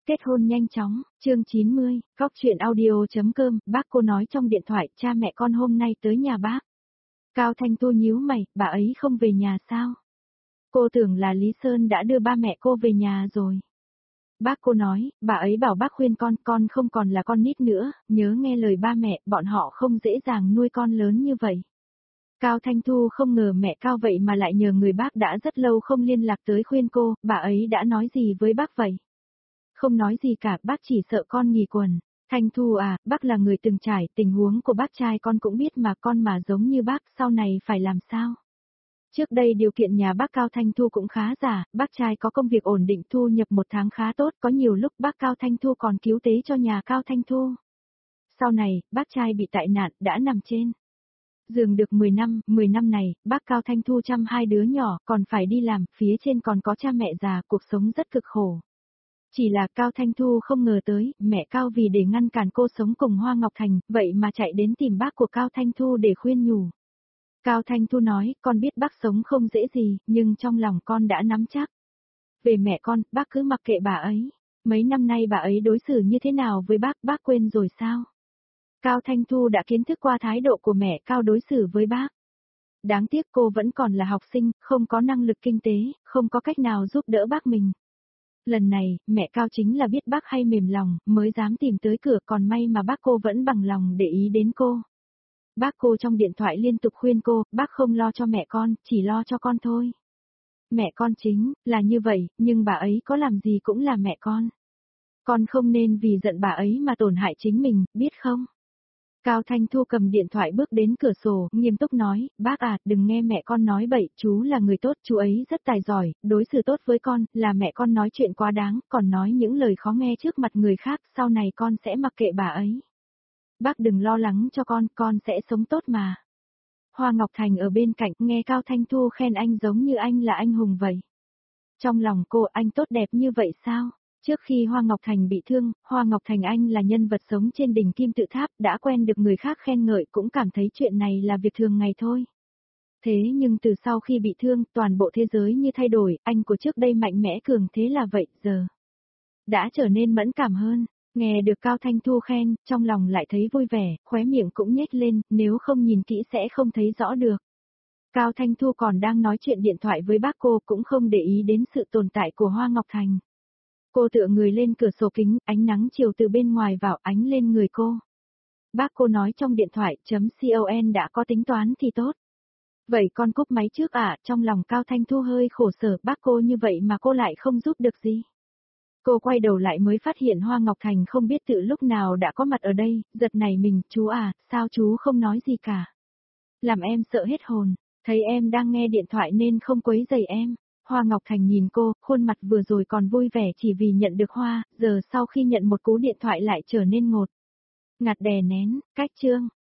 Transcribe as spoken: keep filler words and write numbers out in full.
Kết hôn nhanh chóng, chương chín mươi, Cóc truyện audio.com, bác cô nói trong điện thoại, cha mẹ con hôm nay tới nhà bác. Cao Thanh Tu nhíu mày, bà ấy không về nhà sao? Cô tưởng là Lý Sơn đã đưa ba mẹ cô về nhà rồi. Bác cô nói, bà ấy bảo bác khuyên con, con không còn là con nít nữa, nhớ nghe lời ba mẹ, bọn họ không dễ dàng nuôi con lớn như vậy. Cao Thanh Thu không ngờ mẹ Cao vậy mà lại nhờ người bác đã rất lâu không liên lạc tới khuyên cô, bà ấy đã nói gì với bác vậy? Không nói gì cả, bác chỉ sợ con nghỉ quần. Thanh Thu à, bác là người từng trải, tình huống của bác trai con cũng biết mà, con mà giống như bác, sau này phải làm sao? Trước đây điều kiện nhà bác Cao Thanh Thu cũng khá giả, bác trai có công việc ổn định, thu nhập một tháng khá tốt, có nhiều lúc bác Cao Thanh Thu còn cứu tế cho nhà Cao Thanh Thu. Sau này, bác trai bị tai nạn, đã nằm trên giường được mười năm, mười năm này, bác Cao Thanh Thu chăm hai đứa nhỏ, còn phải đi làm, phía trên còn có cha mẹ già, cuộc sống rất cực khổ. Chỉ là Cao Thanh Thu không ngờ tới, mẹ Cao vì để ngăn cản cô sống cùng Hoa Ngọc Thành, vậy mà chạy đến tìm bác của Cao Thanh Thu để khuyên nhủ. Cao Thanh Thu nói, con biết bác sống không dễ gì, nhưng trong lòng con đã nắm chắc. Về mẹ con, bác cứ mặc kệ bà ấy. Mấy năm nay bà ấy đối xử như thế nào với bác, bác quên rồi sao? Cao Thanh Thu đã kiến thức qua thái độ của mẹ Cao đối xử với bác. Đáng tiếc cô vẫn còn là học sinh, không có năng lực kinh tế, không có cách nào giúp đỡ bác mình. Lần này, mẹ Cao chính là biết bác hay mềm lòng, mới dám tìm tới cửa, còn may mà bác cô vẫn bằng lòng để ý đến cô. Bác cô trong điện thoại liên tục khuyên cô, bác không lo cho mẹ con, chỉ lo cho con thôi. Mẹ con chính, là như vậy, nhưng bà ấy có làm gì cũng là mẹ con. Con không nên vì giận bà ấy mà tổn hại chính mình, biết không? Cao Thanh Thu cầm điện thoại bước đến cửa sổ, nghiêm túc nói, bác à, đừng nghe mẹ con nói bậy, chú là người tốt, chú ấy rất tài giỏi, đối xử tốt với con, là mẹ con nói chuyện quá đáng, còn nói những lời khó nghe trước mặt người khác, sau này con sẽ mặc kệ bà ấy. Bác đừng lo lắng cho con, con sẽ sống tốt mà. Hoa Ngọc Thành ở bên cạnh, nghe Cao Thanh Thu khen anh giống như anh là anh hùng vậy. Trong lòng cô, anh tốt đẹp như vậy sao? Trước khi Hoa Ngọc Thành bị thương, Hoa Ngọc Thành anh là nhân vật sống trên đỉnh kim tự tháp, đã quen được người khác khen ngợi cũng cảm thấy chuyện này là việc thường ngày thôi. Thế nhưng từ sau khi bị thương, toàn bộ thế giới như thay đổi, anh của trước đây mạnh mẽ cường thế là vậy, giờ đã trở nên mẫn cảm hơn. Nghe được Cao Thanh Thu khen, trong lòng lại thấy vui vẻ, khóe miệng cũng nhếch lên, nếu không nhìn kỹ sẽ không thấy rõ được. Cao Thanh Thu còn đang nói chuyện điện thoại với bác cô, cũng không để ý đến sự tồn tại của Hoa Ngọc Thành. Cô tựa người lên cửa sổ kính, ánh nắng chiều từ bên ngoài vào ánh lên người cô. Bác cô nói trong điện thoại, chấm con đã có tính toán thì tốt. Vậy con cúp máy trước ạ, à? Trong lòng Cao Thanh Thu hơi khổ sở, bác cô như vậy mà cô lại không giúp được gì. Cô quay đầu lại mới phát hiện Hoa Ngọc Thành không biết từ lúc nào đã có mặt ở đây, giật nảy mình, chú à, sao chú không nói gì cả. Làm em sợ hết hồn, thấy em đang nghe điện thoại nên không quấy rầy em. Hoa Ngọc Thành nhìn cô, khuôn mặt vừa rồi còn vui vẻ chỉ vì nhận được hoa, giờ sau khi nhận một cú điện thoại lại trở nên ngột ngạt đè nén, cách chương.